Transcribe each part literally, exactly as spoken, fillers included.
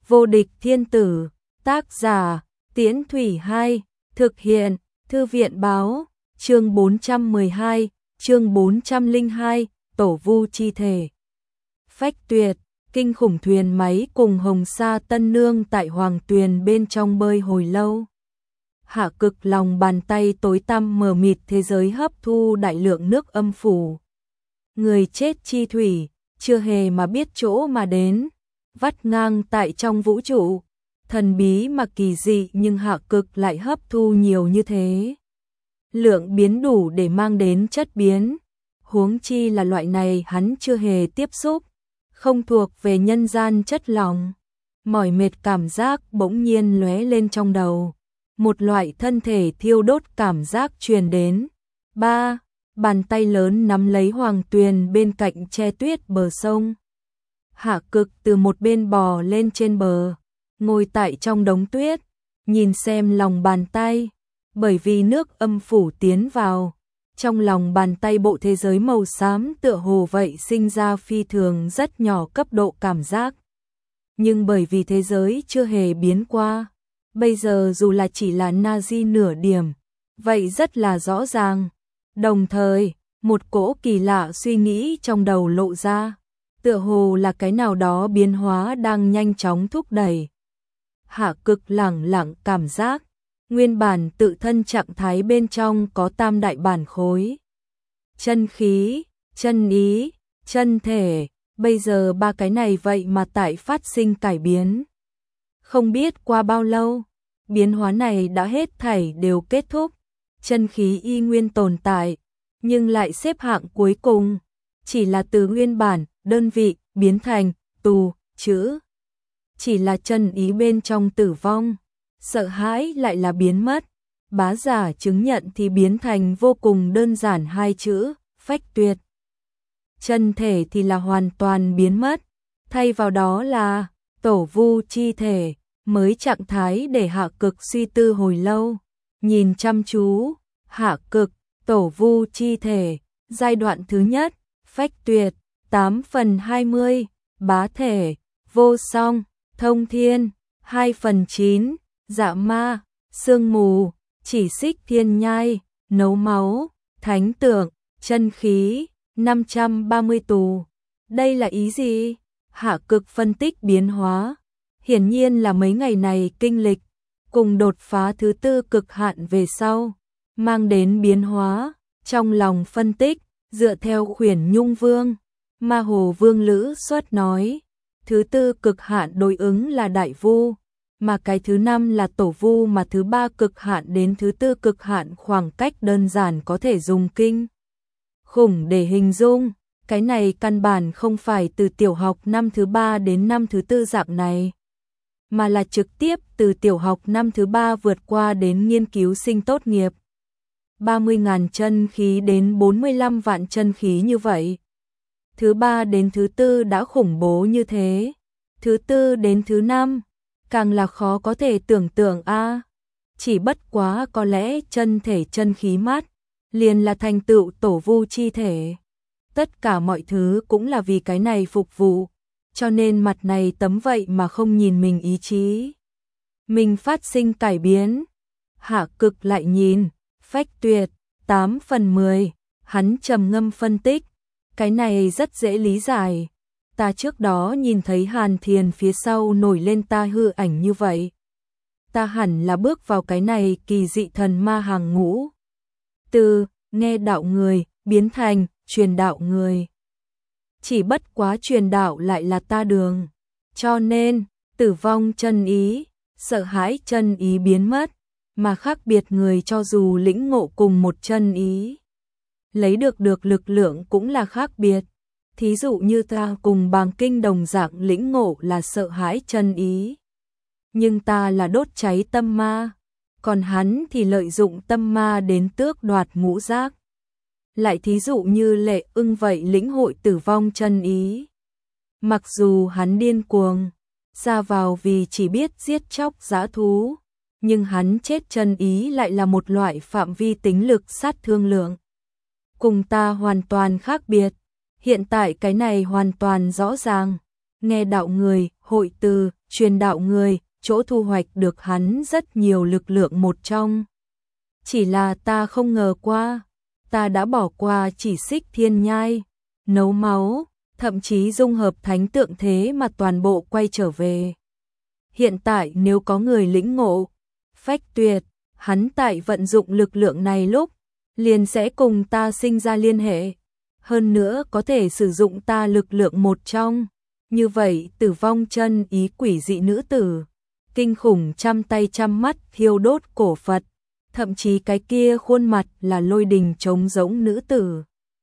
Vô địch thiên tử, tác giả, Tiễn Thủy Hai, thực hiện, Thư viện báo, chương bốn trăm mười hai, chương bốn trăm lẻ hai, tổ vu chi thể. Phách tuyệt, kinh khủng thuyền máy cùng Hồng Sa Tân Nương tại Hoàng Tuyền bên trong bơi hồi lâu. Hạ Cực lòng bàn tay tối tăm mờ mịt thế giới hấp thu đại lượng nước âm phủ. Người chết chi thủy, chưa hề mà biết chỗ mà đến, vắt ngang tại trong vũ trụ, thần bí mà kỳ dị nhưng Hạ Cực lại hấp thu nhiều như thế. Lượng biến đủ để mang đến chất biến, huống chi là loại này hắn chưa hề tiếp xúc, không thuộc về nhân gian chất lỏng. Mỏi mệt cảm giác bỗng nhiên lóe lên trong đầu, một loại thân thể thiêu đốt cảm giác truyền đến. Ba, bàn tay lớn nắm lấy Hoàng Tuyền bên cạnh che tuyết bờ sông. Hạ Cực từ một bên bò lên trên bờ, ngồi tại trong đống tuyết, nhìn xem lòng bàn tay, bởi vì nước âm phủ tiến vào, trong lòng bàn tay bộ thế giới màu xám tựa hồ vậy sinh ra phi thường rất nhỏ cấp độ cảm giác. Nhưng bởi vì thế giới chưa hề biến qua, bây giờ dù là chỉ là Nazi nửa điểm, vậy rất là rõ ràng. Đồng thời, một cỗ kỳ lạ suy nghĩ trong đầu lộ ra, tựa hồ là cái nào đó biến hóa đang nhanh chóng thúc đẩy. Hạ Cực lẳng lặng cảm giác, nguyên bản tự thân trạng thái bên trong có tam đại bản khối. Chân khí, chân ý, chân thể, bây giờ ba cái này vậy mà tại phát sinh cải biến. Không biết qua bao lâu, biến hóa này đã hết thảy đều kết thúc, chân khí y nguyên tồn tại, nhưng lại xếp hạng cuối cùng, chỉ là từ nguyên bản, đơn vị, biến thành, tù, chữ. Chỉ là chân ý bên trong tử vong, sợ hãi lại là biến mất, bá giả chứng nhận thì biến thành vô cùng đơn giản hai chữ, phách tuyệt. Chân thể thì là hoàn toàn biến mất, thay vào đó là tổ vu chi thể, mới trạng thái để Hạ Cực suy tư hồi lâu, nhìn chăm chú, Hạ Cực, tổ vu chi thể, giai đoạn thứ nhất, phách tuyệt, tám phần hai mươi, bá thể, vô song, thông thiên, hai phần chín, dạ ma, sương mù, chỉ xích thiên nhai, nấu máu, thánh tượng, chân khí, năm trăm ba mươi tù. Đây là ý gì? Hạ Cực phân tích biến hóa, hiển nhiên là mấy ngày này kinh lịch, cùng đột phá thứ tư cực hạn về sau, mang đến biến hóa. Trong lòng phân tích, dựa theo khuyển Nhung Vương, Ma Hồ Vương Lữ Xuất nói, thứ tư cực hạn đối ứng là đại vu, mà cái thứ năm là tổ vu, mà thứ ba cực hạn đến thứ tư cực hạn khoảng cách đơn giản có thể dùng kinh khủng để hình dung. Cái này căn bản không phải từ tiểu học năm thứ ba đến năm thứ tư dạng này, mà là trực tiếp từ tiểu học năm thứ ba vượt qua đến nghiên cứu sinh tốt nghiệp. ba mươi nghìn chân khí đến bốn mươi lăm vạn chân khí như vậy. Thứ ba đến thứ tư đã khủng bố như thế. Thứ tư đến thứ năm, càng là khó có thể tưởng tượng a. À, chỉ bất quá có lẽ chân thể chân khí mát, liền là thành tựu tổ vu chi thể. Tất cả mọi thứ cũng là vì cái này phục vụ, cho nên mặt này tấm vậy mà không nhìn mình ý chí. Mình phát sinh cải biến. Hạ Cực lại nhìn, phách tuyệt, tám phần mười, hắn trầm ngâm phân tích, cái này rất dễ lý giải. Ta trước đó nhìn thấy Hàn Thiền phía sau nổi lên ta hư ảnh như vậy. Ta hẳn là bước vào cái này kỳ dị thần ma hàng ngũ. Từ nghe đạo người, biến thành truyền đạo người. Chỉ bất quá truyền đạo lại là ta đường. Cho nên, tử vong chân ý, sợ hãi chân ý biến mất, mà khác biệt người cho dù lĩnh ngộ cùng một chân ý, lấy được được lực lượng cũng là khác biệt. Thí dụ như ta cùng Bàng Kinh đồng dạng lĩnh ngộ là sợ hãi chân ý, nhưng ta là đốt cháy tâm ma, còn hắn thì lợi dụng tâm ma đến tước đoạt ngũ giác. Lại thí dụ như Lệ Ưng vậy lĩnh hội tử vong chân ý, mặc dù hắn điên cuồng ra vào vì chỉ biết giết chóc dã thú, nhưng hắn chết chân ý lại là một loại phạm vi tính lực sát thương lượng. Cùng ta hoàn toàn khác biệt. Hiện tại cái này hoàn toàn rõ ràng. Nghe đạo người, hội từ, truyền đạo người, chỗ thu hoạch được hắn rất nhiều lực lượng một trong. Chỉ là ta không ngờ qua, ta đã bỏ qua chỉ xích thiên nhai, nấu máu, thậm chí dung hợp thánh tượng thế mà toàn bộ quay trở về. Hiện tại nếu có người lĩnh ngộ, phách tuyệt, hắn tại vận dụng lực lượng này lúc, liền sẽ cùng ta sinh ra liên hệ. Hơn nữa có thể sử dụng ta lực lượng một trong. Như vậy Tử Vong chân ý quỷ dị nữ tử, kinh khủng trăm tay trăm mắt thiêu đốt cổ Phật, thậm chí cái kia khuôn mặt là lôi đình trống rỗng nữ tử,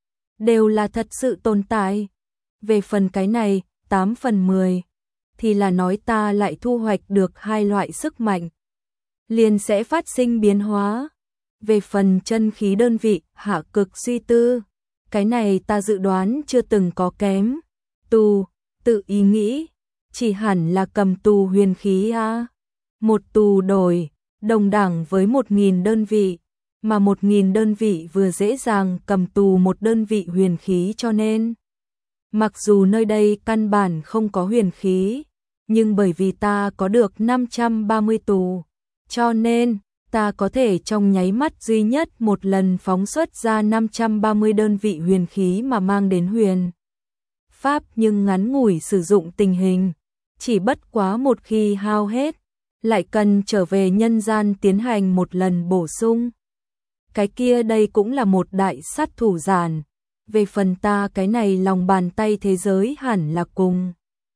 đều là thật sự tồn tại. Về phần cái này, tám phần mười, thì là nói ta lại thu hoạch được hai loại sức mạnh, liền sẽ phát sinh biến hóa. Về phần chân khí đơn vị, Hạ Cực suy tư, cái này ta dự đoán chưa từng có kém. Tù, tự ý nghĩ, chỉ hẳn là cầm tù huyền khí a. Một tù đổi, đồng đẳng với một nghìn đơn vị, mà một nghìn đơn vị vừa dễ dàng cầm tù một đơn vị huyền khí cho nên. Mặc dù nơi đây căn bản không có huyền khí, nhưng bởi vì ta có được năm trăm ba mươi tù, cho nên ta có thể trong nháy mắt duy nhất một lần phóng xuất ra năm trăm ba mươi đơn vị huyền khí mà mang đến huyền pháp, nhưng ngắn ngủi sử dụng tình hình, chỉ bất quá một khi hao hết, lại cần trở về nhân gian tiến hành một lần bổ sung. Cái kia đây cũng là một đại sát thủ giản. Về phần ta cái này lòng bàn tay thế giới hẳn là cùng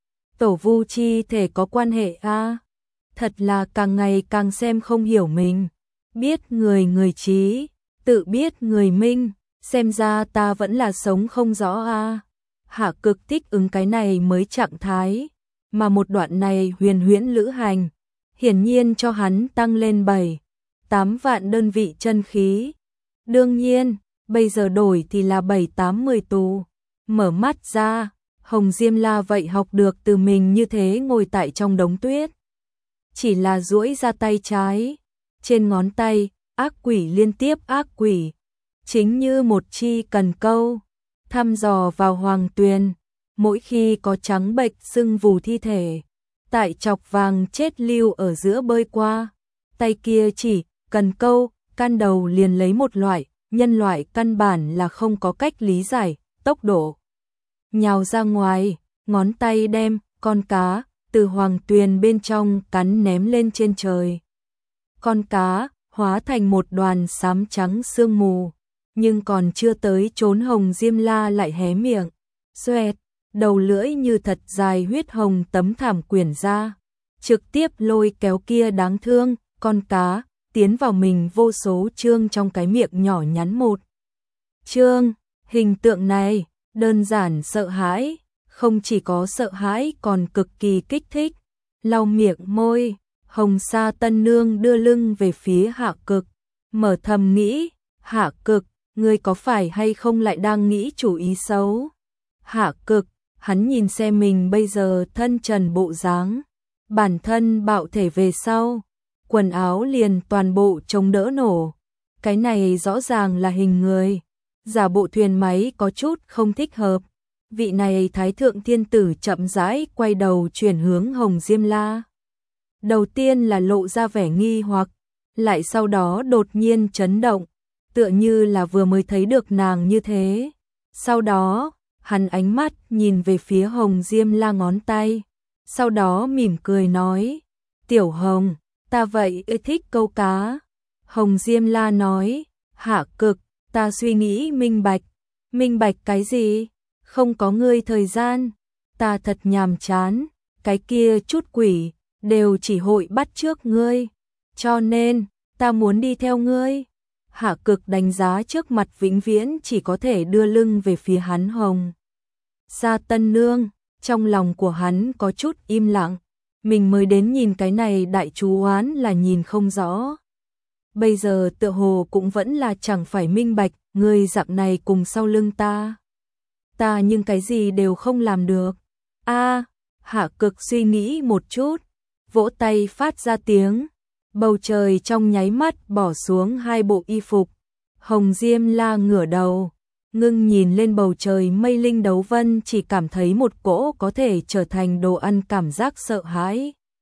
tổ vu chi thể có quan hệ a. Thật là càng ngày càng xem không hiểu mình. Biết người người trí, tự biết người minh, xem ra ta vẫn là sống không rõ a. Hạ Cực thích ứng cái này mới trạng thái, mà một đoạn này huyền huyễn lữ hành, hiển nhiên cho hắn tăng lên bảy, tám vạn đơn vị chân khí. Đương nhiên, bây giờ đổi thì là bảy tám mười tù. Mở mắt ra, Hồng Diêm La vậy học được từ mình như thế ngồi tại trong đống tuyết. Chỉ là duỗi ra tay trái, trên ngón tay, ác quỷ liên tiếp ác quỷ, chính như một chi cần câu, thăm dò vào hoàng tuyền, mỗi khi có trắng bệch sưng vù thi thể, tại chọc vàng chết lưu ở giữa bơi qua, tay kia chỉ, cần câu, can đầu liền lấy một loại, nhân loại căn bản là không có cách lý giải, tốc độ. Nhào ra ngoài, ngón tay đem, con cá, từ hoàng tuyền bên trong cắn ném lên trên trời. Con cá, hóa thành một đoàn xám trắng sương mù, nhưng còn chưa tới trốn Hồng Diêm La lại hé miệng, xoẹt, đầu lưỡi như thật dài huyết hồng tấm thảm quyển ra, trực tiếp lôi kéo kia đáng thương, con cá, tiến vào mình vô số chương trong cái miệng nhỏ nhắn một. Chương, hình tượng này, đơn giản sợ hãi, không chỉ có sợ hãi còn cực kỳ kích thích. Lau miệng môi, Hồng Sa Tân Nương đưa lưng về phía Hạ Cực, mở thầm nghĩ, Hạ Cực, ngươi có phải hay không lại đang nghĩ chủ ý xấu? Hạ Cực, hắn nhìn xem mình bây giờ thân trần bộ dáng, bản thân bạo thể về sau, quần áo liền toàn bộ chống đỡ nổ. Cái này rõ ràng là hình người, giả bộ thuyền máy có chút không thích hợp. Vị này Thái Thượng Thiên Tử chậm rãi quay đầu chuyển hướng Hồng Diêm La. Đầu tiên là lộ ra vẻ nghi hoặc, lại sau đó đột nhiên chấn động, tựa như là vừa mới thấy được nàng như thế. Sau đó, hắn ánh mắt nhìn về phía Hồng Diêm La ngón tay, sau đó mỉm cười nói, Tiểu Hồng, ta vậy ưa thích câu cá. Hồng Diêm La nói, Hạ Cực, ta suy nghĩ minh bạch. Minh bạch cái gì? Không có ngươi thời gian, ta thật nhàm chán, cái kia chút quỷ, đều chỉ hội bắt trước ngươi, cho nên, ta muốn đi theo ngươi. Hạ Cực đánh giá trước mặt vĩnh viễn chỉ có thể đưa lưng về phía hắn Hồng Sa Tân Nương, trong lòng của hắn có chút im lặng, mình mới đến nhìn cái này đại chú oán là nhìn không rõ. Bây giờ tựa hồ cũng vẫn là chẳng phải minh bạch, ngươi dạng này cùng sau lưng ta. Ta nhưng cái gì đều không làm được. A, Hạ Cực suy nghĩ một chút, vỗ tay phát ra tiếng, bầu trời trong nháy mắt bỏ xuống hai bộ y phục. Hồng Diêm La ngửa đầu, ngưng nhìn lên bầu trời mây linh đấu vân, chỉ cảm thấy một cỗ có thể trở thành đồ ăn cảm giác sợ hãi.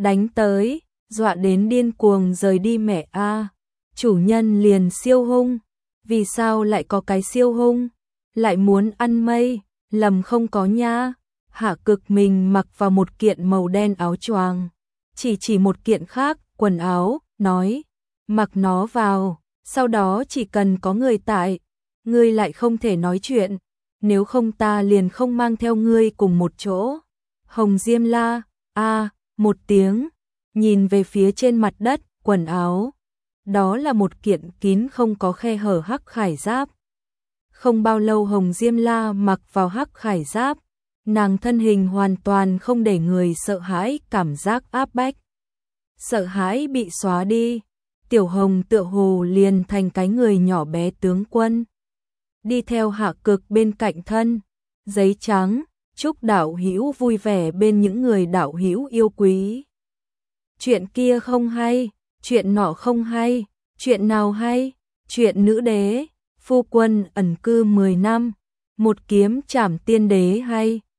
đánh tới, dọa đến điên cuồng rời đi mẹ a. Chủ nhân liền siêu hung, vì sao lại có cái siêu hung, lại muốn ăn mây, lầm không có nha. Hạ Cực mình mặc vào một kiện màu đen áo choàng, chỉ chỉ một kiện khác, quần áo, nói, mặc nó vào, sau đó chỉ cần có người tại, ngươi lại không thể nói chuyện, nếu không ta liền không mang theo ngươi cùng một chỗ. Hồng Diêm la, a, một tiếng, nhìn về phía trên mặt đất, quần áo. Đó là một kiện kín không có khe hở hắc khải giáp. Không bao lâu Hồng Diêm la mặc vào hắc khải giáp, nàng thân hình hoàn toàn không để người sợ hãi, cảm giác áp bách. Sợ hãi bị xóa đi, Tiểu Hồng tựa hồ liền thành cái người nhỏ bé tướng quân. Đi theo Hạ Cực bên cạnh thân, giấy trắng, chúc đạo hữu vui vẻ bên những người đạo hữu yêu quý. Chuyện kia không hay, chuyện nọ không hay, chuyện nào hay, chuyện nữ đế, phu quân ẩn cư mười năm, một kiếm trảm tiên đế hay.